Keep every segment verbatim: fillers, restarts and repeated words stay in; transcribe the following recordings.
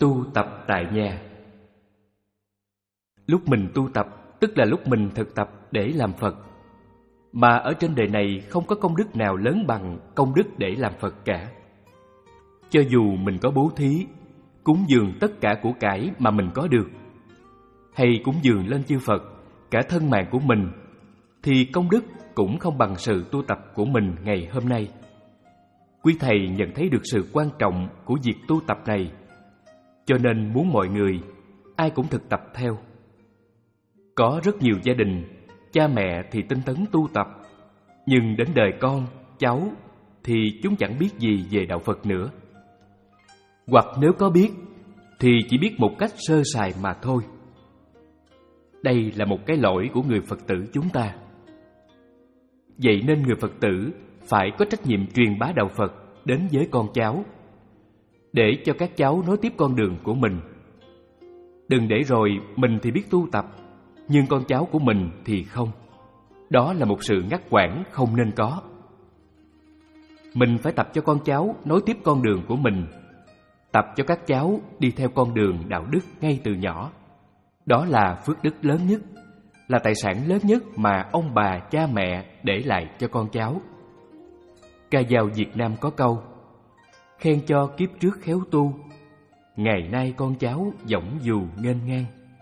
Tu tập tại nhà. Lúc mình tu tập tức là lúc mình thực tập để làm Phật. Mà ở trên đời này không có công đức nào lớn bằng công đức để làm Phật cả. Cho dù mình có bố thí, cúng dường tất cả của cải mà mình có được, hay cúng dường lên chư Phật cả thân mạng của mình, thì công đức cũng không bằng sự tu tập của mình ngày hôm nay. Quý thầy nhận thấy được sự quan trọng của việc tu tập này, cho nên muốn mọi người ai cũng thực tập theo. Có rất nhiều gia đình, cha mẹ thì tinh tấn tu tập, nhưng đến đời con, cháu thì chúng chẳng biết gì về đạo Phật nữa. Hoặc nếu có biết thì chỉ biết một cách sơ sài mà thôi. Đây là một cái lỗi của người Phật tử chúng ta. Vậy nên người Phật tử phải có trách nhiệm truyền bá đạo Phật đến với con cháu, để cho các cháu nối tiếp con đường của mình. Đừng để rồi mình thì biết tu tập, nhưng con cháu của mình thì không. Đó là một sự ngắt quãng không nên có. Mình phải tập cho con cháu nối tiếp con đường của mình, tập cho các cháu đi theo con đường đạo đức ngay từ nhỏ. Đó là phước đức lớn nhất, là tài sản lớn nhất mà ông bà cha mẹ để lại cho con cháu. Ca dao Việt Nam có câu: khen cho kiếp trước khéo tu, ngày nay con cháu dõng dù nghênh ngang.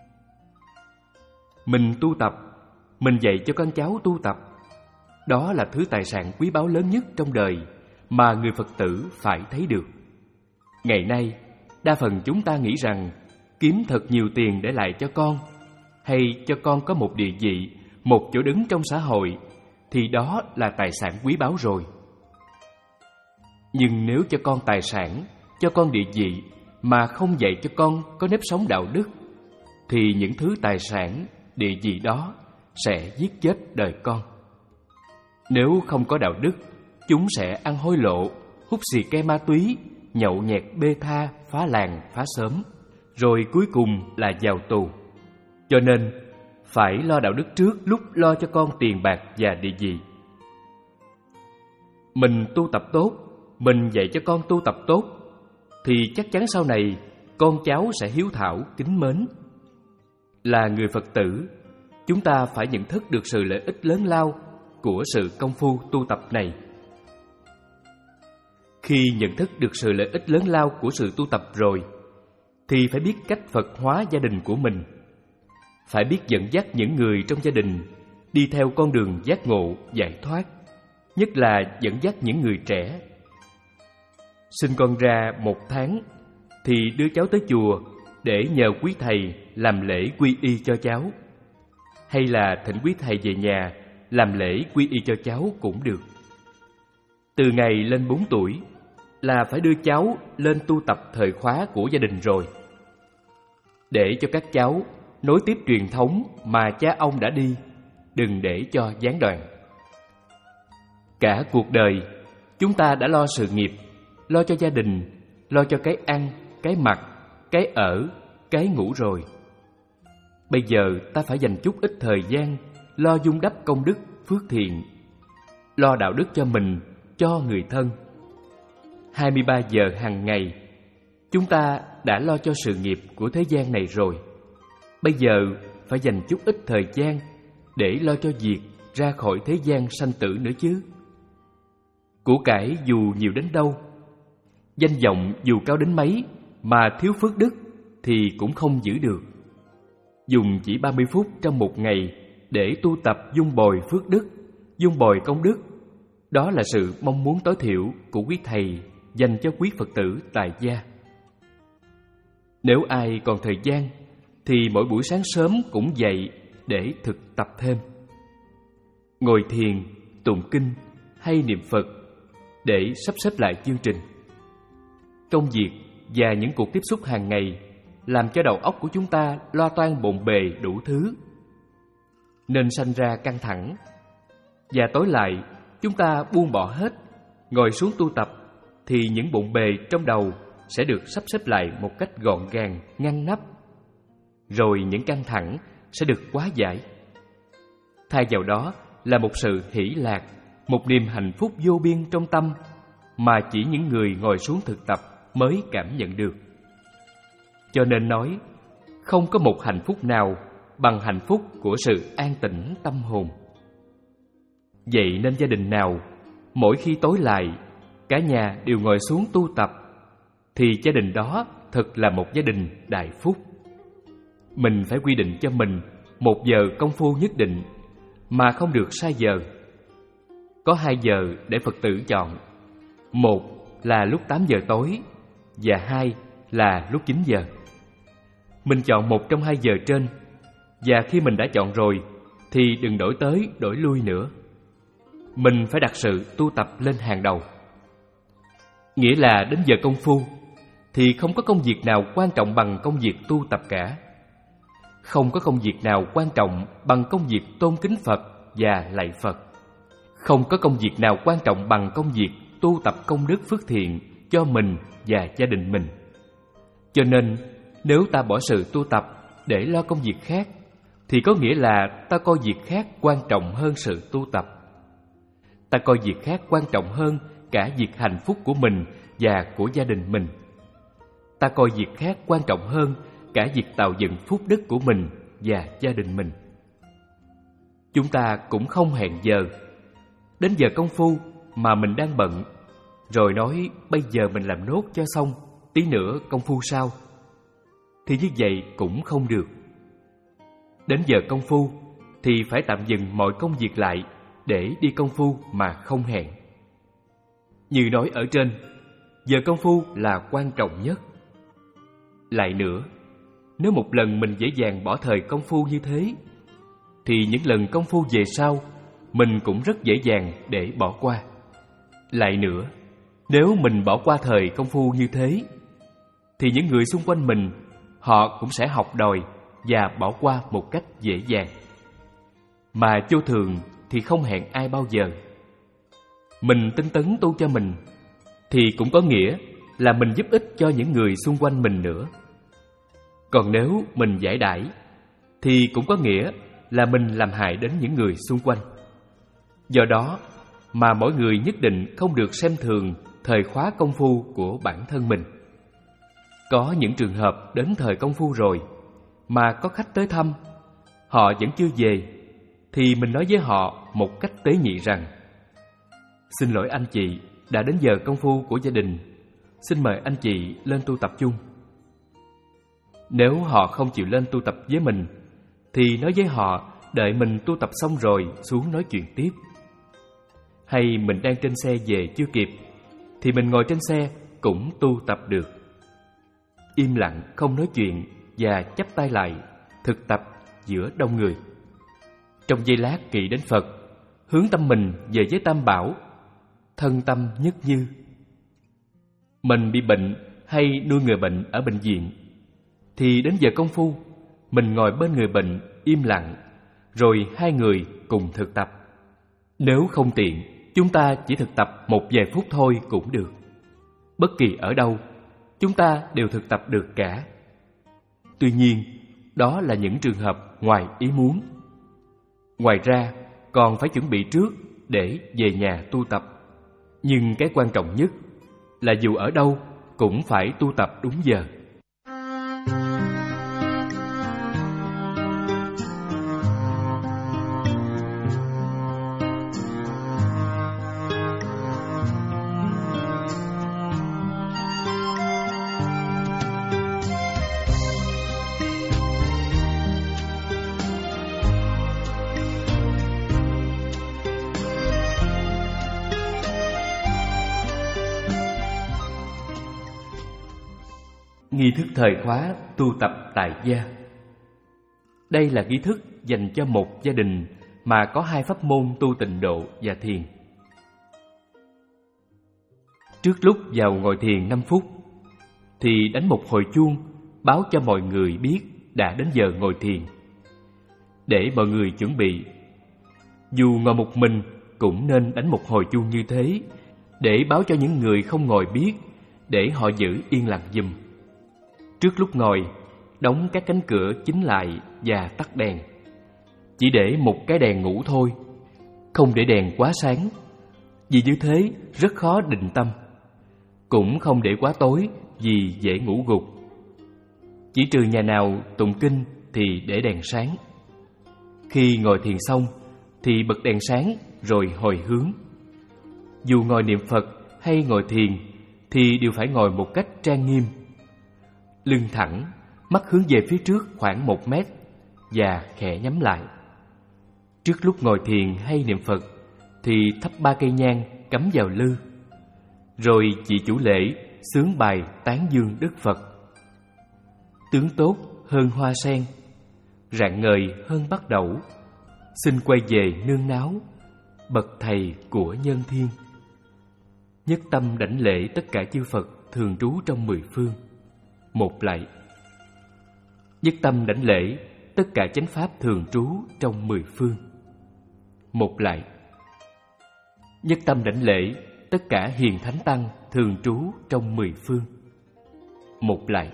Mình tu tập, mình dạy cho con cháu tu tập, đó là thứ tài sản quý báu lớn nhất trong đời mà người Phật tử phải thấy được. Ngày nay, đa phần chúng ta nghĩ rằng kiếm thật nhiều tiền để lại cho con, hay cho con có một địa vị, một chỗ đứng trong xã hội, thì đó là tài sản quý báu rồi. Nhưng nếu cho con tài sản, cho con địa vị, mà không dạy cho con có nếp sống đạo đức, thì những thứ tài sản, địa vị đó sẽ giết chết đời con. Nếu không có đạo đức, chúng sẽ ăn hối lộ, hút xì ke ma túy, nhậu nhẹt bê tha, phá làng, phá xóm, rồi cuối cùng là vào tù. Cho nên, phải lo đạo đức trước lúc lo cho con tiền bạc và địa vị. Mình tu tập tốt, mình dạy cho con tu tập tốt, thì chắc chắn sau này con cháu sẽ hiếu thảo, kính mến. Là người Phật tử, chúng ta phải nhận thức được sự lợi ích lớn lao của sự công phu tu tập này. Khi nhận thức được sự lợi ích lớn lao của sự tu tập rồi, thì phải biết cách Phật hóa gia đình của mình. Phải biết dẫn dắt những người trong gia đình đi theo con đường giác ngộ, giải thoát, nhất là dẫn dắt những người trẻ. Sinh con ra một tháng thì đưa cháu tới chùa để nhờ quý thầy làm lễ quy y cho cháu, hay là thỉnh quý thầy về nhà làm lễ quy y cho cháu cũng được. Từ ngày lên bốn tuổi là phải đưa cháu lên tu tập thời khóa của gia đình rồi, để cho các cháu nối tiếp truyền thống mà cha ông đã đi, đừng để cho gián đoạn. Cả cuộc đời chúng ta đã lo sự nghiệp, lo cho gia đình, lo cho cái ăn, cái mặc, cái ở, cái ngủ rồi. Bây giờ ta phải dành chút ít thời gian lo vun đắp công đức, phước thiện, lo đạo đức cho mình, cho người thân. hai mươi ba giờ hàng ngày, chúng ta đã lo cho sự nghiệp của thế gian này rồi. Bây giờ phải dành chút ít thời gian để lo cho việc ra khỏi thế gian sanh tử nữa chứ. Của cải dù nhiều đến đâu, danh vọng dù cao đến mấy, mà thiếu phước đức thì cũng không giữ được. Dùng chỉ ba mươi phút trong một ngày để tu tập dung bồi phước đức, dung bồi công đức, đó là sự mong muốn tối thiểu của quý thầy dành cho quý Phật tử tại gia. Nếu ai còn thời gian thì mỗi buổi sáng sớm cũng dậy để thực tập thêm. Ngồi thiền, tụng kinh hay niệm Phật để sắp xếp lại chương trình. Công việc và những cuộc tiếp xúc hàng ngày làm cho đầu óc của chúng ta lo toan bộn bề đủ thứ, nên sanh ra căng thẳng. Và tối lại, chúng ta buông bỏ hết, ngồi xuống tu tập, thì những bộn bề trong đầu sẽ được sắp xếp lại một cách gọn gàng, ngăn nắp. Rồi những căng thẳng sẽ được hóa giải. Thay vào đó là một sự hỷ lạc, một niềm hạnh phúc vô biên trong tâm mà chỉ những người ngồi xuống thực tập mới cảm nhận được. Cho nên nói, không có một hạnh phúc nào bằng hạnh phúc của sự an tĩnh tâm hồn. Vậy nên gia đình nào mỗi khi tối lại, cả nhà đều ngồi xuống tu tập, thì gia đình đó thật là một gia đình đại phúc. Mình phải quy định cho mình một giờ công phu nhất định, mà không được sai giờ. Có hai giờ để Phật tử chọn. Một là lúc tám giờ tối, và hai là lúc chín giờ. Mình chọn một trong hai giờ trên, và khi mình đã chọn rồi thì đừng đổi tới đổi lui nữa. Mình phải đặt sự tu tập lên hàng đầu. Nghĩa là đến giờ công phu thì không có công việc nào quan trọng bằng công việc tu tập cả. Không có công việc nào quan trọng bằng công việc tôn kính Phật và lạy Phật. Không có công việc nào quan trọng bằng công việc tu tập công đức phước thiện cho mình và gia đình mình. Cho nên, nếu ta bỏ sự tu tập để lo công việc khác, thì có nghĩa là ta coi việc khác quan trọng hơn sự tu tập. Ta coi việc khác quan trọng hơn cả việc hạnh phúc của mình và của gia đình mình. Ta coi việc khác quan trọng hơn cả việc tạo dựng phúc đức của mình và gia đình mình. Chúng ta cũng không hẹn giờ. Đến giờ công phu mà mình đang bận, rồi nói bây giờ mình làm nốt cho xong, tí nữa công phu sau. Thì như vậy cũng không được. Đến giờ công phu thì phải tạm dừng mọi công việc lại để đi công phu mà không hẹn. Như nói ở trên, giờ công phu là quan trọng nhất. Lại nữa, nếu một lần mình dễ dàng bỏ thời công phu như thế, thì những lần công phu về sau mình cũng rất dễ dàng để bỏ qua. Lại nữa, nếu mình bỏ qua thời công phu như thế, thì những người xung quanh mình họ cũng sẽ học đòi và bỏ qua một cách dễ dàng. Mà vô thường thì không hẹn ai bao giờ. Mình tinh tấn tu cho mình thì cũng có nghĩa là mình giúp ích cho những người xung quanh mình nữa. Còn nếu mình giải đãi thì cũng có nghĩa là mình làm hại đến những người xung quanh. Do đó mà mỗi người nhất định không được xem thường thời khóa công phu của bản thân mình. Có những trường hợp đến thời công phu rồi mà có khách tới thăm, họ vẫn chưa về, thì mình nói với họ một cách tế nhị rằng: xin lỗi anh chị, đã đến giờ công phu của gia đình, xin mời anh chị lên tu tập chung. Nếu họ không chịu lên tu tập với mình, thì nói với họ đợi mình tu tập xong rồi xuống nói chuyện tiếp. Hay mình đang trên xe về chưa kịp, thì mình ngồi trên xe cũng tu tập được. Im lặng không nói chuyện và chắp tay lại, thực tập giữa đông người. Trong giây lát kỵ đến Phật, hướng tâm mình về với Tam Bảo, thân tâm nhất như. Mình bị bệnh hay nuôi người bệnh ở bệnh viện, thì đến giờ công phu mình ngồi bên người bệnh im lặng, rồi hai người cùng thực tập. Nếu không tiện, chúng ta chỉ thực tập một vài phút thôi cũng được. Bất kỳ ở đâu, chúng ta đều thực tập được cả. Tuy nhiên, đó là những trường hợp ngoài ý muốn. Ngoài ra, còn phải chuẩn bị trước để về nhà tu tập. Nhưng cái quan trọng nhất là dù ở đâu cũng phải tu tập đúng giờ. Nghi thức thời khóa tu tập tại gia. Đây là nghi thức dành cho một gia đình mà có hai pháp môn tu tịnh độ và thiền. Trước lúc vào ngồi thiền năm phút, thì đánh một hồi chuông báo cho mọi người biết đã đến giờ ngồi thiền, để mọi người chuẩn bị. Dù ngồi một mình cũng nên đánh một hồi chuông như thế, để báo cho những người không ngồi biết, để họ giữ yên lặng giùm. Trước lúc ngồi, đóng các cánh cửa chính lại và tắt đèn. Chỉ để một cái đèn ngủ thôi, không để đèn quá sáng, vì như thế rất khó định tâm. Cũng không để quá tối vì dễ ngủ gục. chỉ trừ nhà nào tụng kinh thì để đèn sáng. Khi ngồi thiền xong thì bật đèn sáng rồi hồi hướng. Dù ngồi niệm Phật hay ngồi thiền thì đều phải ngồi một cách trang nghiêm. Lưng thẳng, mắt hướng về phía trước khoảng một mét và khẽ nhắm lại. Trước lúc ngồi thiền hay niệm Phật thì thắp ba cây nhang cắm vào lư. Rồi vị chủ lễ xướng bài tán dương Đức Phật. Tướng tốt hơn hoa sen, rạng ngời hơn bắt đẩu, xin quay về nương náo, bậc thầy của nhân thiên. Nhất tâm đảnh lễ tất cả chư Phật thường trú trong mười phương. Một lạy. Nhất tâm đảnh lễ tất cả chánh pháp thường trú trong mười phương. Một lạy. Nhất tâm đảnh lễ tất cả hiền thánh tăng thường trú trong mười phương. Một lạy.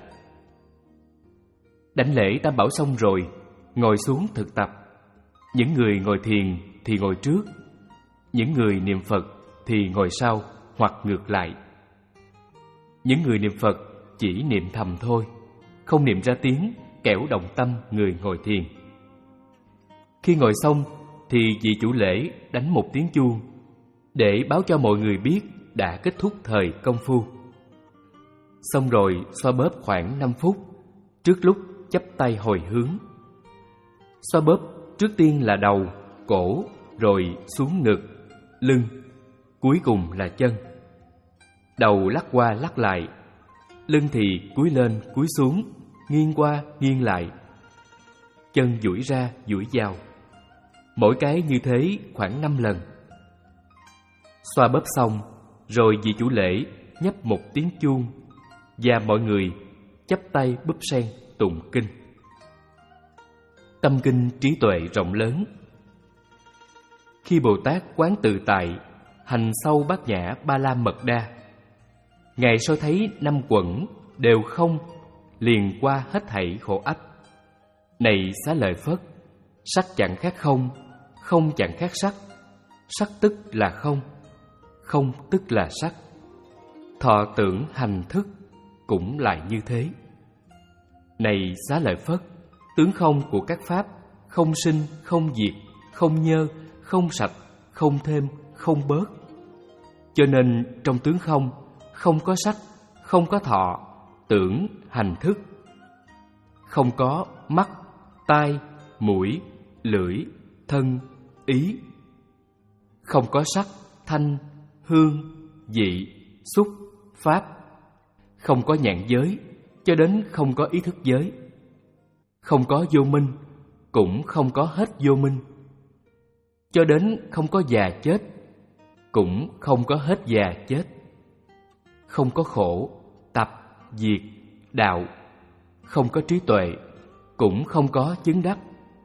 Đảnh lễ tam bảo xong rồi, ngồi xuống thực tập. Những người ngồi thiền thì ngồi trước, những người niệm Phật thì ngồi sau hoặc ngược lại. Những người niệm Phật chỉ niệm thầm thôi, không niệm ra tiếng, kẻo động tâm người ngồi thiền. Khi ngồi xong thì vị chủ lễ đánh một tiếng chuông để báo cho mọi người biết đã kết thúc thời công phu. Xong rồi xoa bóp khoảng năm phút trước lúc chắp tay hồi hướng. Xoa bóp trước tiên là đầu, cổ, rồi xuống ngực, lưng, cuối cùng là chân. Đầu lắc qua lắc lại, lưng thì cúi lên cúi xuống, nghiêng qua nghiêng lại, chân duỗi ra duỗi vào. Mỗi cái như thế khoảng năm lần. Xoa bóp xong, rồi vị chủ lễ nhấp một tiếng chuông và mọi người chắp tay búp sen tụng kinh. Tâm kinh trí tuệ rộng lớn. Khi Bồ Tát quán tự tại, hành sâu bát nhã ba la mật đa, Ngài soi thấy năm quẩn đều không, liền qua hết thảy khổ ách. Này Xá Lợi Phất, sắc chẳng khác không, không chẳng khác sắc, sắc tức là không, không tức là sắc. Thọ tưởng hành thức cũng lại như thế. Này Xá Lợi Phất, tướng không của các pháp không sinh, không diệt, không nhơ, không sạch, không thêm, không bớt. Cho nên trong tướng không, không có sắc, không có thọ, tưởng, hành thức. Không có mắt, tai, mũi, lưỡi, thân, ý. Không có sắc, thanh, hương, vị, xúc, pháp. Không có nhãn giới, cho đến không có ý thức giới. Không có vô minh, cũng không có hết vô minh. Cho đến không có già chết, cũng không có hết già chết. Không có khổ, tập, diệt, đạo. Không có trí tuệ, cũng không có chứng đắc.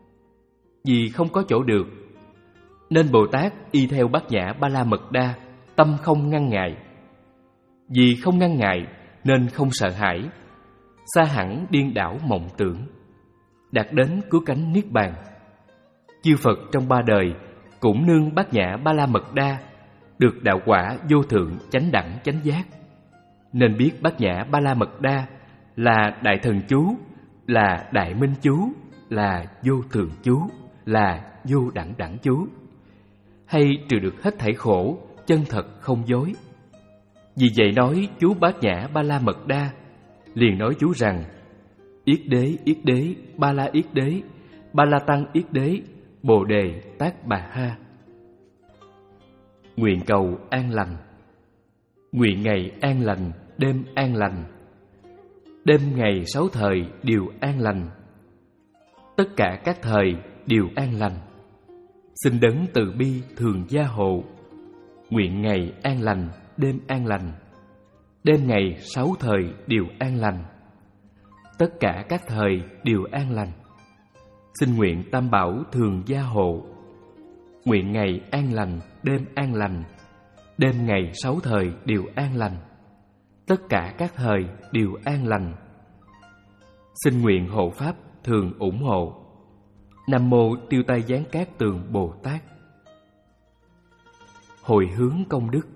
Vì không có chỗ được, nên Bồ Tát y theo bát nhã ba la mật đa, tâm không ngăn ngại. Vì không ngăn ngại nên không sợ hãi, xa hẳn điên đảo mộng tưởng, đạt đến cứu cánh niết bàn. Chư Phật trong ba đời cũng nương bát nhã ba la mật đa, được đạo quả vô thượng chánh đẳng chánh giác. Nên biết bát nhã ba la mật đa là đại thần chú, là đại minh chú, là vô thường chú, là vô đẳng đẳng chú, hay trừ được hết thảy khổ, chân thật không dối. Vì vậy nói chú bát nhã ba la mật đa, liền nói chú rằng: Yết đế, yết đế, ba la yết đế, ba la tăng yết đế, bồ đề tát bà ha. Nguyện cầu an lành. Nguyện ngày an lành, đêm an lành, đêm ngày sáu thời đều an lành, tất cả các thời đều an lành. Xin đấng từ bi thường gia hộ. Nguyện ngày an lành, đêm an lành, đêm ngày sáu thời đều an lành, tất cả các thời đều an lành. Xin nguyện Tam Bảo thường gia hộ. Nguyện ngày an lành, đêm an lành, đêm ngày sáu thời đều an lành, tất cả các thời đều an lành. Xin nguyện hộ pháp thường ủng hộ. Nam mô Tiêu Tai Giáng Cát Tường Bồ Tát. Hồi hướng công đức.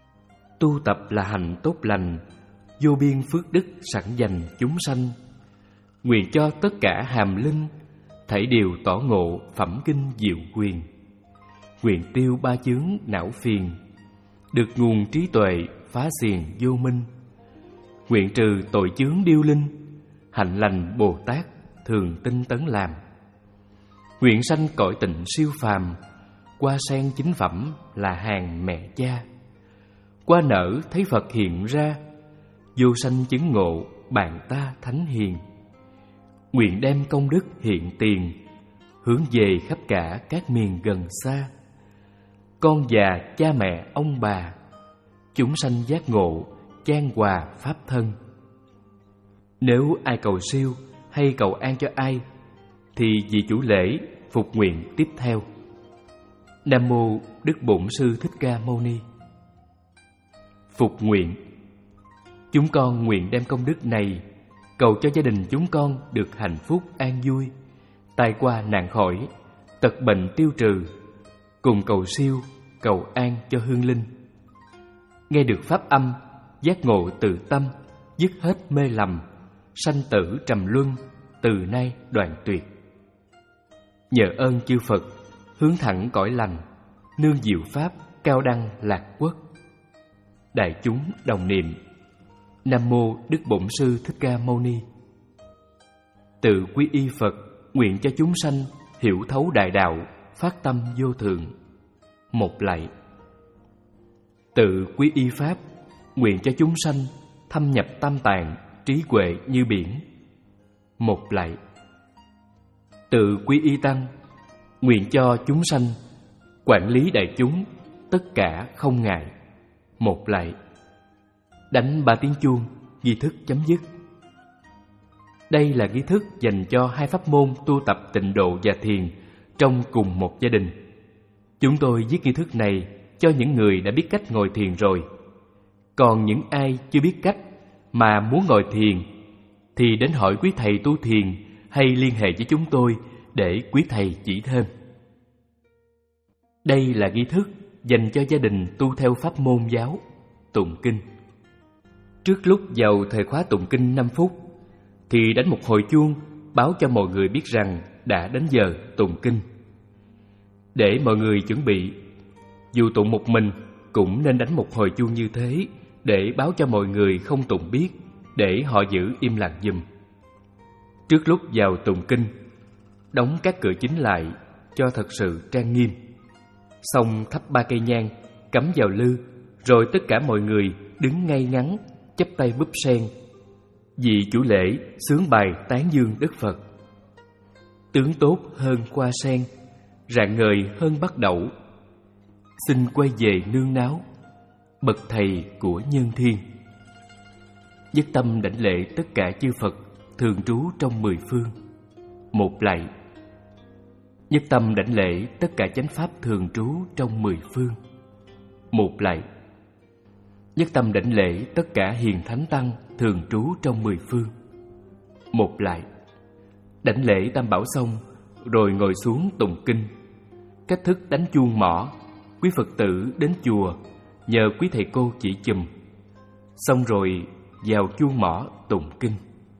Tu tập là hành tốt lành, vô biên phước đức sẵn dành chúng sanh. Nguyện cho tất cả hàm linh thảy đều tỏ ngộ phẩm kinh diệu quyền. Nguyện tiêu ba chướng não phiền, được nguồn trí tuệ phá xiềng vô minh. Nguyện trừ tội chướng điêu linh, hạnh lành Bồ Tát thường tinh tấn làm. Nguyện sanh cõi tịnh siêu phàm, qua sen chính phẩm là hàng mẹ cha. Qua nở thấy Phật hiện ra, vô sanh chứng ngộ bạn ta thánh hiền. Nguyện đem công đức hiện tiền, hướng về khắp cả các miền gần xa. Con già cha mẹ ông bà, chúng sanh giác ngộ chan hòa pháp thân. Nếu ai cầu siêu hay cầu an cho ai, thì vị chủ lễ phục nguyện tiếp theo. Nam mô Đức Bổn Sư Thích Ca Mâu Ni. Phục nguyện. Chúng con nguyện đem công đức này cầu cho gia đình chúng con được hạnh phúc an vui, tai qua nạn khỏi, tật bệnh tiêu trừ, cùng cầu siêu, cầu an cho hương linh. Nghe được pháp âm, giác ngộ tự tâm, dứt hết mê lầm, sanh tử trầm luân, từ nay đoạn tuyệt. Nhờ ơn chư Phật, hướng thẳng cõi lành, nương diệu pháp, cao đăng lạc quốc. Đại chúng đồng niệm: Nam mô Đức Bổn Sư Thích Ca Mâu Ni. Tự quy y Phật, nguyện cho chúng sanh hiểu thấu đại đạo, phát tâm vô thượng. Một lạy. Tự quy y Pháp, nguyện cho chúng sanh thâm nhập tam tạng, trí huệ như biển. Một lạy. Tự quy y Tăng, nguyện cho chúng sanh quản lý đại chúng, tất cả không ngại. Một lạy. Đánh ba tiếng chuông, nghi thức chấm dứt. Đây là nghi thức dành cho hai pháp môn tu tập tịnh độ và thiền trong cùng một gia đình. Chúng tôi viết nghi thức này cho những người đã biết cách ngồi thiền rồi. Còn những ai chưa biết cách mà muốn ngồi thiền thì đến hỏi quý thầy tu thiền hay liên hệ với chúng tôi để quý thầy chỉ thêm. Đây là nghi thức dành cho gia đình tu theo pháp môn giáo, tụng kinh. Trước lúc vào thời khóa tụng kinh năm phút thì đánh một hồi chuông báo cho mọi người biết rằng đã đến giờ tụng kinh. Để mọi người chuẩn bị, dù tụng một mình cũng nên đánh một hồi chuông như thế để báo cho mọi người không tụng biết, để họ giữ im lặng giùm. Trước lúc vào tụng kinh, đóng các cửa chính lại cho thật sự trang nghiêm. Xong thắp ba cây nhang cắm vào lư, rồi tất cả mọi người đứng ngay ngắn, chắp tay búp sen. Vị chủ lễ xướng bài tán dương Đức Phật. Tướng tốt hơn hoa sen, rạng ngời hơn bắt đậu. Xin quay về nương náo, bậc thầy của nhân thiên. Nhất tâm đảnh lễ tất cả chư Phật thường trú trong mười phương. Một lạy. Nhất tâm đảnh lễ tất cả chánh pháp thường trú trong mười phương. Một lạy. Nhất tâm đảnh lễ tất cả hiền thánh tăng thường trú trong mười phương. Một lạy. Đảnh lễ tam bảo xong rồi ngồi xuống tụng kinh. Cách thức đánh chuông mõ, quý Phật tử đến chùa nhờ quý thầy cô chỉ chùm. Xong rồi vào chuông mõ tụng kinh.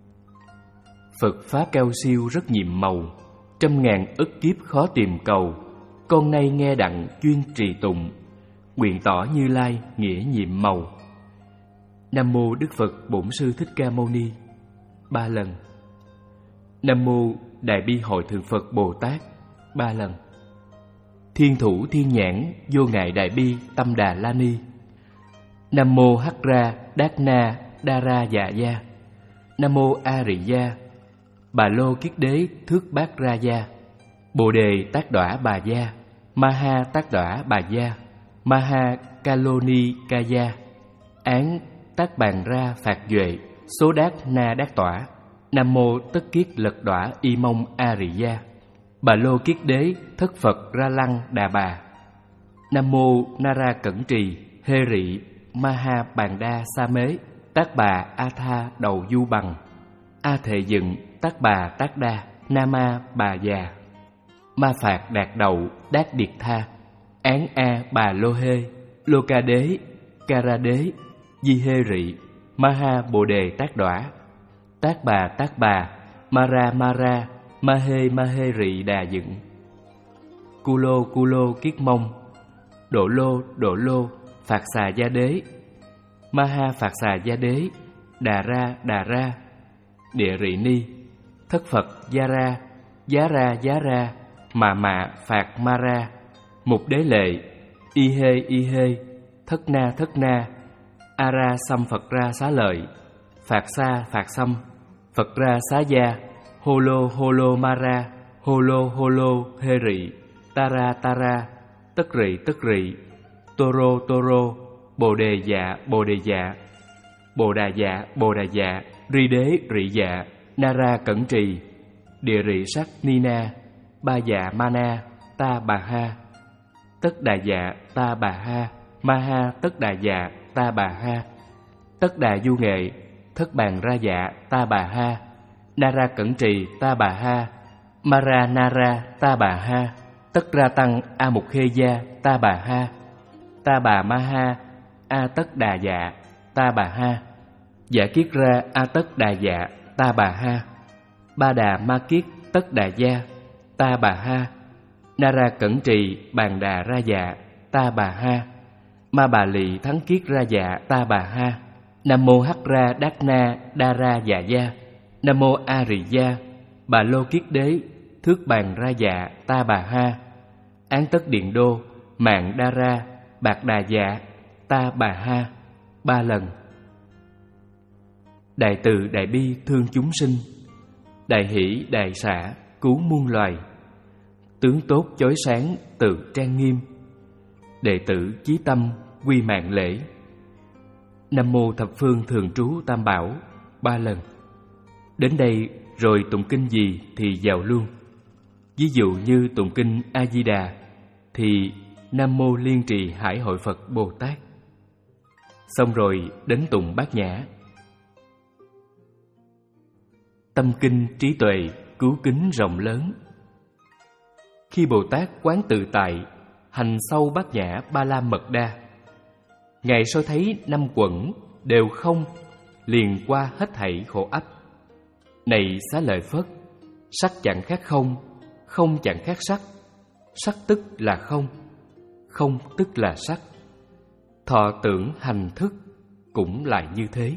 Phật pháp cao siêu rất nhiệm màu, trăm ngàn ức kiếp khó tìm cầu. Con nay nghe đặng chuyên trì tụng, nguyện tỏ Như Lai nghĩa nhiệm màu. Nam mô Đức Phật Bổn Sư Thích Ca Mâu Ni ba lần. Nam mô Đại Bi Hội Thượng Phật Bồ Tát ba lần. Thiên thủ thiên nhãn vô ngại đại bi tâm Đà La Ni. Nam mô Hắc Ra Đát Na Đa Ra Dạ Gia. Nam mô A Rị Gia Bà Lô Kiết Đế Thước Bát Ra Gia. Bồ Đề Tác Đỏa Bà Gia. Ma Ha Tác Đỏa Bà Gia. Ma Ha Kaloni Ca Gia. Án Tác Bàn Ra Phạt Duệ Số Đát Na Đát Tỏa. Nam mô Tất Kiết Lật Đỏa Y Mông A Rị Gia. Bà Lô Kiết Đế Thất Phật Ra Lăng Đà Bà. Nam mô Nara Cẩn Trì Hê Rị Ma Ha Bàn Đa Sa Mế Tác Bà A Tha Đầu Du Bằng. A Thệ Dựng Tác Bà Tác Đa Nama Bà Già. Ma Phạt Đạt Đậu Đát Điệt Tha. Án A Bà Lô Hê Lô Ca Đế Ca Ra Đế Di Hê Rị Ma Ha Bồ Đề Tác Đỏa. Tác Bà Tác Bà Mara Mara, Mahe Mahe Rị Đà Dựng. Culo Culo Kiết Mông, Độ Lô Độ Lô Phạt Xà Gia Đế, Maha Phạt Xà Gia Đế, Đà Ra Đà Ra, Địa Rị Ni, Thất Phật Gia Ra, Giá Ra Giá Ra, Mà Mạ Phạt Ma Ra, Mục Đế Lệ, Y Hê Y Hê, Thất Na Thất Na, A Ra Xăm Phật Ra Xá Lợi, Phạt Sa Phạt Xăm, Phật Ra Xá Gia, Hô Lô Hô Lô Ma Ra, Hô Lô Hô Lô Hê Rị, Ta Ra Ta Ra, Tất Rị Tất Rị, Tô Rô Tô Rô, Bồ Đề Dạ Bồ Đề Dạ, Bồ Đà Dạ Bồ Đà Dạ, Ri Đế Rị Dạ, Na Ra Cẩn Trì, Địa Rị Sắc Ni Na, Ba Dạ Ma Na, Ta Bà Ha, Tất Đà Dạ Ta Bà Ha, Ma Ha Tất Đà Dạ Ta Bà Ha, Tất Đà Du Nghệ, Thất Bàn Ra Dạ Ta Bà Ha, Na Ra Cẩn Trì Ta Bà Ha, Ma Ra Na Ra Ta Bà Ha, Tất Ra Tăng A Mục Khê Gia Ta Bà Ha, Ta Bà Ma Ha, A Tất Đà Dạ Ta Bà Ha, Dạ Kiết Ra A Tất Đà Dạ Ta Bà Ha, Ba Đà Ma Kiết Tất Đà Gia Ta Bà Ha, Na Ra Cẩn Trì Bàn Đà Ra Dạ Ta Bà Ha, Ma Bà Lì Thắng Kiết Ra Dạ Ta Bà Ha, Nam Mô Hắc Ra Đát Na Đa Ra Dạ Gia, Nam Mô A Rì Gia, Bà Lô Kiết Đế Thước Bàn Ra Dạ Ta Bà Ha, Án Tất Điện Đô Mạng Đa Ra Bạc Đà Dạ Ta Bà Ha ba lần. Đại từ đại bi thương chúng sinh, đại hỷ đại xả cứu muôn loài, tướng tốt chói sáng tự trang nghiêm, đệ tử chí tâm quy mạng lễ. Nam Mô Thập Phương Thường Trú Tam Bảo ba lần. Đến đây rồi tụng kinh gì thì vào luôn. Ví dụ như tụng kinh A Di Đà thì Nam Mô Liên Trì Hải Hội Phật Bồ Tát. Xong rồi đến tụng Bát Nhã. Tâm kinh trí tuệ cứu kính rộng lớn. Khi Bồ Tát quán tự tại, hành sâu Bát Nhã Ba La Mật Đa, Ngài soi thấy năm quẩn đều không, liền qua hết thảy khổ ách. Này Xá Lợi Phất, sắc chẳng khác không, không chẳng khác sắc, sắc tức là không, không tức là sắc. Thọ tưởng hành thức cũng lại như thế.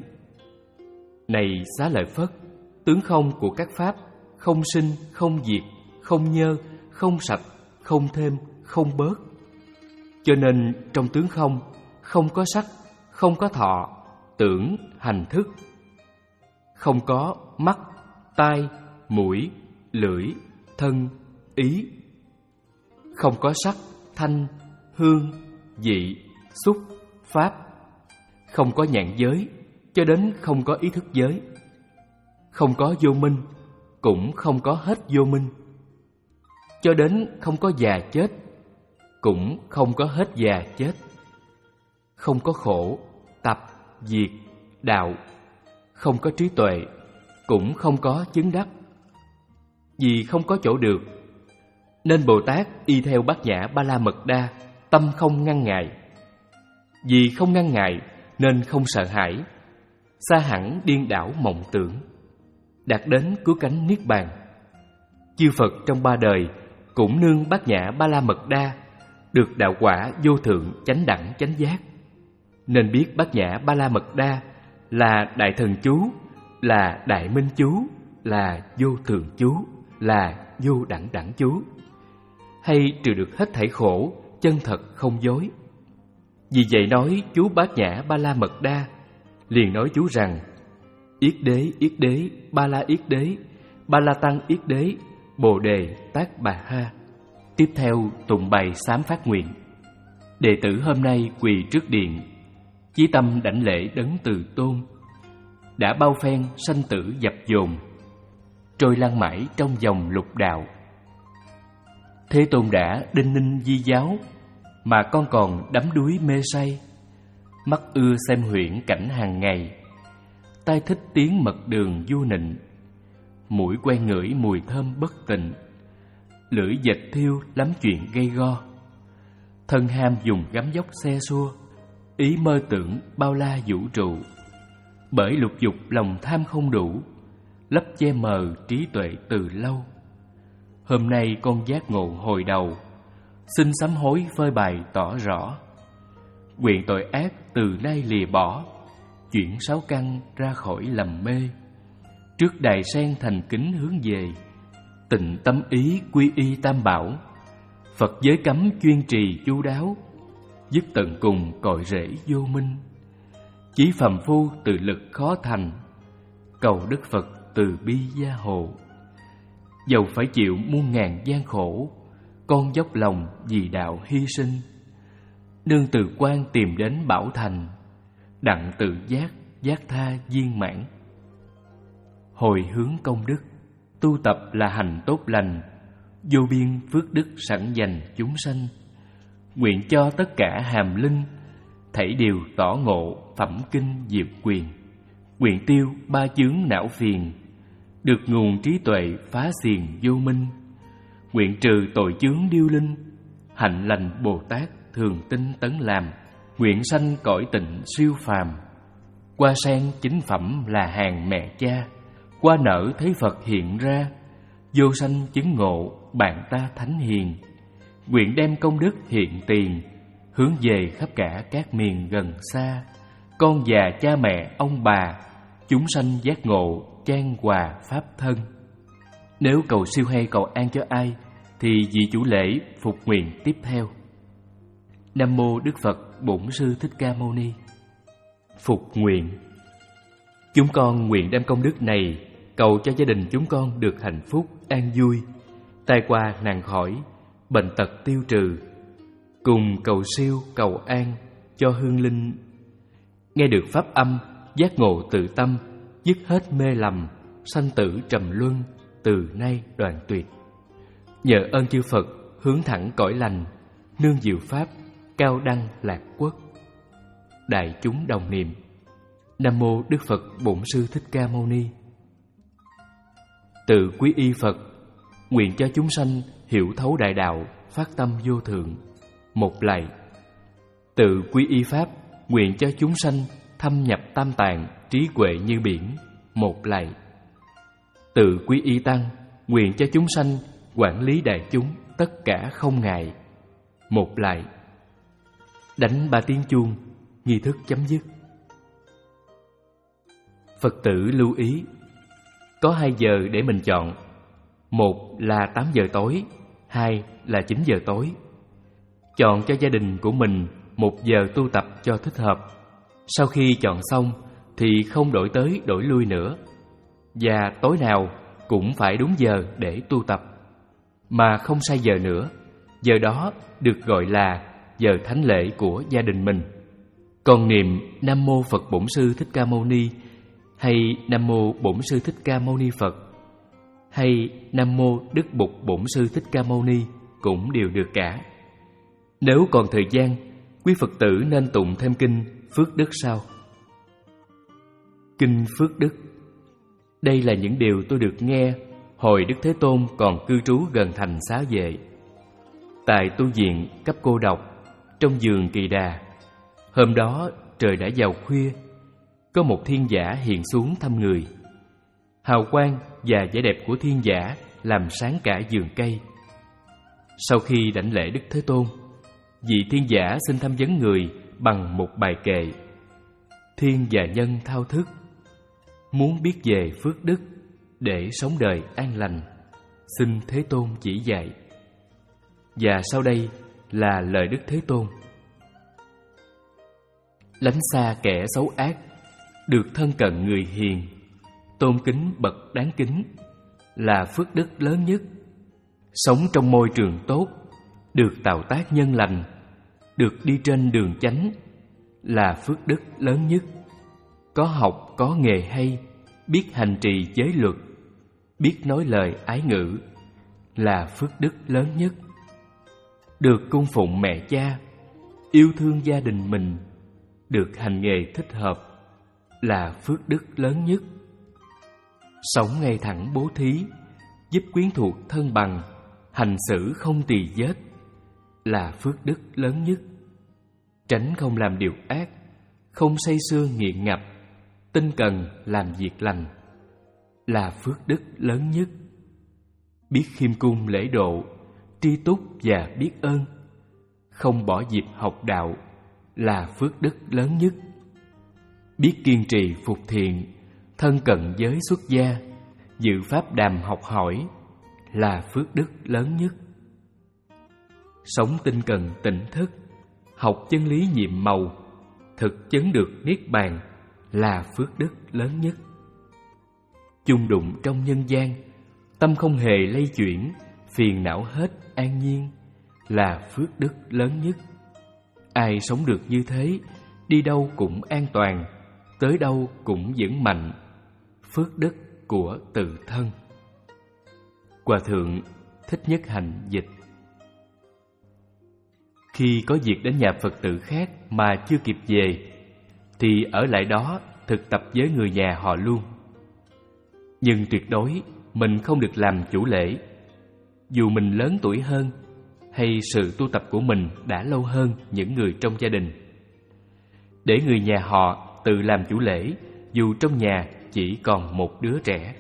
Này Xá Lợi Phất, tướng không của các pháp không sinh, không diệt, không nhơ, không sạch, không thêm, không bớt. Cho nên trong tướng không, không có sắc, không có thọ, tưởng, hành thức. Không có mắt, tai, mũi, lưỡi, thân, ý. Không có sắc, thanh, hương, vị, xúc, pháp. Không có nhãn giới, cho đến không có ý thức giới. Không có vô minh, cũng không có hết vô minh. Cho đến không có già chết, cũng không có hết già chết. Không có khổ, tập, diệt, đạo. Không có trí tuệ, cũng không có chứng đắc. Vì không có chỗ được, nên Bồ Tát y theo Bát Nhã Ba La Mật Đa, tâm không ngăn ngại. Vì không ngăn ngại nên không sợ hãi, xa hẳn điên đảo mộng tưởng, đạt đến cứu cánh Niết Bàn. Chư Phật trong ba đời cũng nương Bát Nhã Ba La Mật Đa, được đạo quả vô thượng chánh đẳng chánh giác. Nên biết Bát Nhã Ba La Mật Đa là Đại Thần Chú, là Đại Minh Chú, là Vô Thường Chú, là Vô Đẳng Đẳng Chú, hay trừ được hết thảy khổ, chân thật không dối. Vì vậy nói chú Bát Nhã Ba La Mật Đa, liền nói chú rằng: Yết Đế, Yết Đế, Ba La Yết Đế, Ba La Tăng Yết Đế, Bồ Đề Tát Bà Ha. Tiếp theo tụng bài sám phát nguyện. Đệ tử hôm nay quỳ trước điện, chí tâm đảnh lễ đấng từ tôn. Đã bao phen sanh tử dập dồn, trôi lăn mãi trong dòng lục đạo. Thế Tôn đã đinh ninh di giáo, mà con còn đắm đuối mê say. Mắt ưa xem huyễn cảnh hàng ngày, tai thích tiếng mật đường du nịnh. Mũi quen ngửi mùi thơm bất tịnh, lưỡi dệt thiêu lắm chuyện gây go. Thân ham dùng gắm dốc xe xua, ý mơ tưởng bao la vũ trụ. Bởi lục dục lòng tham không đủ, lấp che mờ trí tuệ từ lâu. Hôm nay con giác ngộ hồi đầu, xin sám hối phơi bày tỏ rõ. Nguyện tội ác từ nay lìa bỏ, chuyển sáu căn ra khỏi lầm mê. Trước đài sen thành kính hướng về, tịnh tâm ý quy y tam bảo. Phật giới cấm chuyên trì chu đáo, dứt tận cùng cội rễ vô minh. Chí phàm phu từ lực khó thành, cầu Đức Phật từ bi gia hộ. Dầu phải chịu muôn ngàn gian khổ, con dốc lòng vì đạo hy sinh. Nương từ quan tìm đến bảo thành, đặng tự giác giác tha viên mãn. Hồi hướng công đức, tu tập là hành tốt lành, vô biên phước đức sẵn dành chúng sanh. Nguyện cho tất cả hàm linh, thảy đều tỏ ngộ phẩm kinh diệu quyền. Nguyện tiêu ba chướng não phiền, được nguồn trí tuệ phá xiềng vô minh. Nguyện trừ tội chướng điêu linh, hạnh lành Bồ Tát thường tinh tấn làm. Nguyện sanh cõi tịnh siêu phàm, qua sen chính phẩm là hàng mẹ cha. Qua nở thấy Phật hiện ra, vô sanh chứng ngộ bạn ta thánh hiền. Nguyện đem công đức hiện tiền, hướng về khắp cả các miền gần xa. Con già cha mẹ ông bà, chúng sanh giác ngộ chan hòa pháp thân. Nếu cầu siêu hay cầu an cho ai, thì vị chủ lễ phục nguyện tiếp theo. Nam mô Đức Phật Bổn Sư Thích Ca Mâu Ni. Phục nguyện. Chúng con nguyện đem công đức này cầu cho gia đình chúng con được hạnh phúc, an vui, tai qua nạn khỏi, bệnh tật tiêu trừ. Cùng cầu siêu, cầu an cho hương linh nghe được pháp âm, giác ngộ tự tâm, dứt hết mê lầm, sanh tử trầm luân, từ nay đoạn tuyệt. Nhờ ơn chư Phật hướng thẳng cõi lành, nương diệu pháp, cao đăng lạc quốc. Đại chúng đồng niệm. Nam mô Đức Phật Bổn Sư Thích Ca Mâu Ni. Tự quý y Phật, nguyện cho chúng sanh hiểu thấu đại đạo, phát tâm vô thượng. Một lạy. Tự quý y Pháp, nguyện cho chúng sanh thâm nhập tam tạng, trí huệ như biển. Một lạy. Tự quý y Tăng, nguyện cho chúng sanh quản lý đại chúng, tất cả không ngại. Một lạy. Đánh ba tiếng chuông, nghi thức chấm dứt. Phật tử lưu ý, có hai giờ để mình chọn. Một là tám giờ tối, hai là chín giờ tối. Chọn cho gia đình của mình một giờ tu tập cho thích hợp. Sau khi chọn xong thì không đổi tới đổi lui nữa. Và tối nào cũng phải đúng giờ để tu tập, mà không sai giờ nữa. Giờ đó được gọi là giờ thánh lễ của gia đình mình. Còn niệm Nam mô Phật Bổn Sư Thích Ca Mâu Ni, hay Nam mô Bổn Sư Thích Ca Mâu Ni Phật, hay Nam mô Đức Bụt Bổn Sư Thích Ca Mâu Ni cũng đều được cả. Nếu còn thời gian, quý Phật tử nên tụng thêm kinh Phước Đức sau. Kinh Phước Đức. Đây là những điều tôi được nghe hồi Đức Thế Tôn còn cư trú gần thành Xá Vệ. Tại tu viện cấp cô độc trong vườn Kỳ Đà. Hôm đó trời đã vào khuya, có một thiên giả hiện xuống thăm người. Hào quang và vẻ đẹp của thiên giả làm sáng cả vườn cây. Sau khi đảnh lễ Đức Thế Tôn, vị thiên giả xin thăm vấn người bằng một bài kệ. Thiên và nhân thao thức, muốn biết về phước đức để sống đời an lành, xin Thế Tôn chỉ dạy. Và sau đây là lời Đức Thế Tôn. Lánh xa kẻ xấu ác, được thân cận người hiền, tôn kính bậc đáng kính là phước đức lớn nhất. Sống trong môi trường tốt, được tạo tác nhân lành, được đi trên đường chánh là phước đức lớn nhất. Có học có nghề hay, biết hành trì giới luật, biết nói lời ái ngữ là phước đức lớn nhất. Được cung phụng mẹ cha, yêu thương gia đình mình, được hành nghề thích hợp là phước đức lớn nhất. Sống ngay thẳng bố thí, giúp quyến thuộc thân bằng, hành xử không tỳ vết là phước đức lớn nhất. Tránh không làm điều ác, không say sưa nghiện ngập, tinh cần làm việc lành là phước đức lớn nhất. Biết khiêm cung lễ độ, tri túc và biết ơn, không bỏ dịp học đạo là phước đức lớn nhất. Biết kiên trì phục thiện, thân cận giới xuất gia, dự pháp đàm học hỏi là phước đức lớn nhất. Sống tinh cần tỉnh thức, học chân lý nhiệm màu, thực chứng được niết bàn là phước đức lớn nhất. Chung đụng trong nhân gian, tâm không hề lay chuyển, phiền não hết an nhiên là phước đức lớn nhất. Ai sống được như thế, đi đâu cũng an toàn, tới đâu cũng vững mạnh, phước đức của tự thân. Hòa thượng Thích Nhất Hạnh dịch. Khi có việc đến nhà Phật tử khác mà chưa kịp về, thì ở lại đó thực tập với người nhà họ luôn. Nhưng tuyệt đối mình không được làm chủ lễ, dù mình lớn tuổi hơn hay sự tu tập của mình đã lâu hơn những người trong gia đình. Để người nhà họ tự làm chủ lễ, dù trong nhà chỉ còn một đứa trẻ.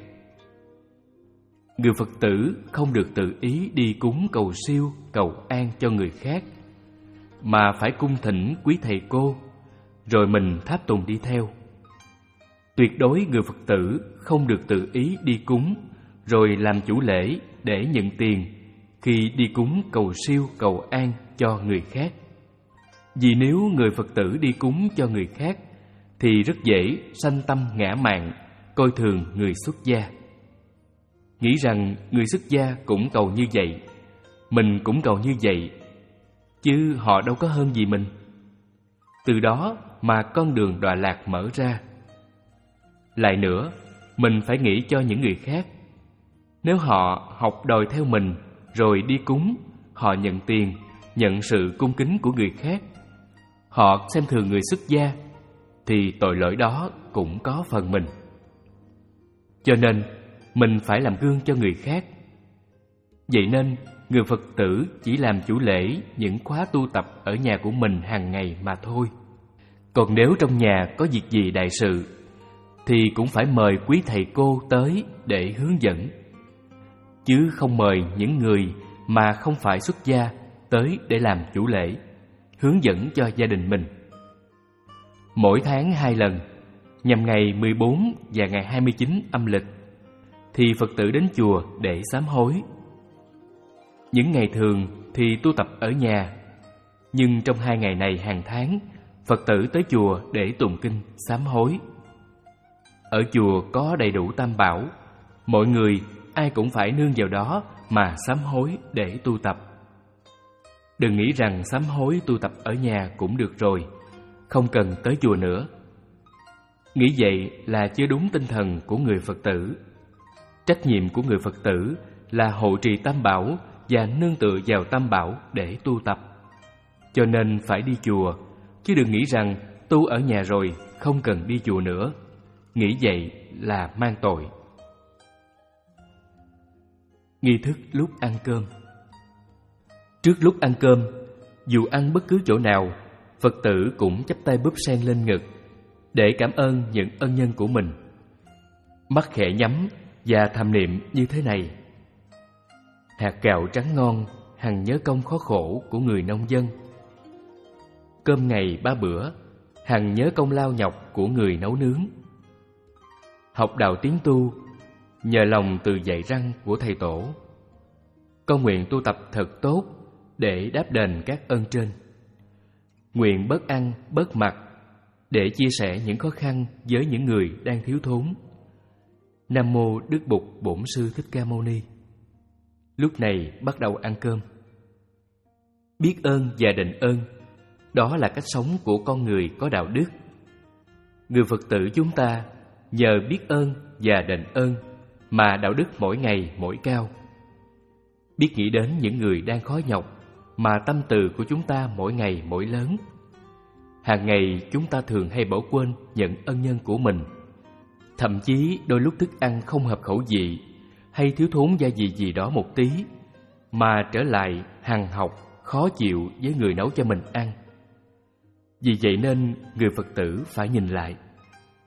Người Phật tử không được tự ý đi cúng cầu siêu, cầu an cho người khác, mà phải cung thỉnh quý thầy cô, rồi mình tháp tùng đi theo. Tuyệt đối người Phật tử không được tự ý đi cúng, rồi làm chủ lễ để nhận tiền khi đi cúng cầu siêu, cầu an cho người khác. Vì nếu người Phật tử đi cúng cho người khác, thì rất dễ sanh tâm ngã mạn, coi thường người xuất gia. Nghĩ rằng người xuất gia cũng cầu như vậy, mình cũng cầu như vậy, chứ họ đâu có hơn gì mình. Từ đó mà con đường đọa lạc mở ra. Lại nữa, mình phải nghĩ cho những người khác. Nếu họ học đòi theo mình, rồi đi cúng, họ nhận tiền, nhận sự cung kính của người khác, họ xem thường người xuất gia, thì tội lỗi đó cũng có phần mình. Cho nên, mình phải làm gương cho người khác. Vậy nên, người Phật tử chỉ làm chủ lễ những khóa tu tập ở nhà của mình hàng ngày mà thôi. Còn nếu trong nhà có việc gì đại sự, thì cũng phải mời quý thầy cô tới để hướng dẫn, chứ không mời những người mà không phải xuất gia tới để làm chủ lễ, hướng dẫn cho gia đình mình. Mỗi tháng hai lần, nhằm ngày mười bốn và ngày hai mươi chín âm lịch, thì Phật tử đến chùa để sám hối. Những ngày thường thì tu tập ở nhà, nhưng trong hai ngày này hàng tháng, Phật tử tới chùa để tụng kinh sám hối. Ở chùa có đầy đủ tam bảo, mọi người ai cũng phải nương vào đó mà sám hối để tu tập. Đừng nghĩ rằng sám hối tu tập ở nhà cũng được rồi, không cần tới chùa nữa. Nghĩ vậy là chưa đúng tinh thần của người Phật tử. Trách nhiệm của người Phật tử là hộ trì tam bảo và nương tựa vào tam bảo để tu tập. Cho nên phải đi chùa, chứ đừng nghĩ rằng tu ở nhà rồi không cần đi chùa nữa. Nghĩ vậy là mang tội. Nghi thức lúc ăn cơm. Trước lúc ăn cơm, dù ăn bất cứ chỗ nào, Phật tử cũng chắp tay búp sen lên ngực để cảm ơn những ân nhân của mình. Mắt khẽ nhắm và thầm niệm như thế này: hạt gạo trắng ngon, hằng nhớ công khó khổ của người nông dân. Cơm ngày ba bữa, hằng nhớ công lao nhọc của người nấu nướng. Học đạo tiến tu, nhờ lòng từ dạy răng của thầy tổ. Con nguyện tu tập thật tốt để đáp đền các ơn trên. Nguyện bớt ăn, bớt mặc để chia sẻ những khó khăn với những người đang thiếu thốn. Nam mô Đức Bụt Bổn Sư Thích Ca Mâu Ni. Lúc này bắt đầu ăn cơm. Biết ơn và đền ơn, đó là cách sống của con người có đạo đức. Người Phật tử chúng ta nhờ biết ơn và đền ơn mà đạo đức mỗi ngày mỗi cao. Biết nghĩ đến những người đang khó nhọc mà tâm từ của chúng ta mỗi ngày mỗi lớn. Hàng ngày chúng ta thường hay bỏ quên những ân nhân của mình. Thậm chí đôi lúc thức ăn không hợp khẩu vị hay thiếu thốn gia vị gì đó một tí, mà trở lại hằn học, khó chịu với người nấu cho mình ăn. Vì vậy nên người Phật tử phải nhìn lại.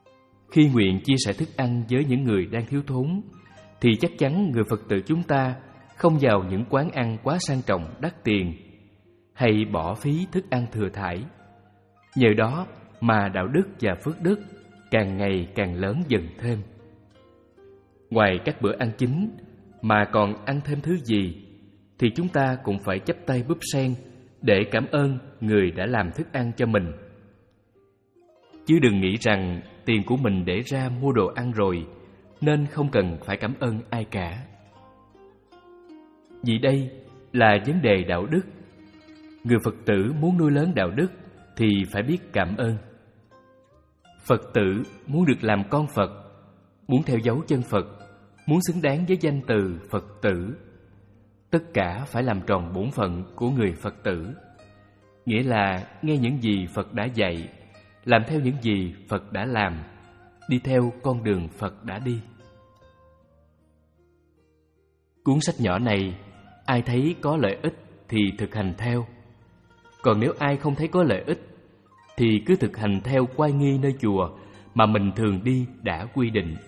Khi nguyện chia sẻ thức ăn với những người đang thiếu thốn, thì chắc chắn người Phật tử chúng ta không vào những quán ăn quá sang trọng đắt tiền, hay bỏ phí thức ăn thừa thãi. Nhờ đó mà đạo đức và phước đức càng ngày càng lớn dần thêm. Ngoài các bữa ăn chính mà còn ăn thêm thứ gì, thì chúng ta cũng phải chắp tay búp sen để cảm ơn người đã làm thức ăn cho mình. Chứ đừng nghĩ rằng tiền của mình để ra mua đồ ăn rồi, nên không cần phải cảm ơn ai cả. Vì đây là vấn đề đạo đức. Người Phật tử muốn nuôi lớn đạo đức thì phải biết cảm ơn. Phật tử muốn được làm con Phật, muốn theo dấu chân Phật, muốn xứng đáng với danh từ Phật tử, tất cả phải làm tròn bổn phận của người Phật tử. Nghĩa là nghe những gì Phật đã dạy, làm theo những gì Phật đã làm, đi theo con đường Phật đã đi. Cuốn sách nhỏ này, ai thấy có lợi ích thì thực hành theo. Còn nếu ai không thấy có lợi ích, thì cứ thực hành theo oai nghi nơi chùa mà mình thường đi đã quy định.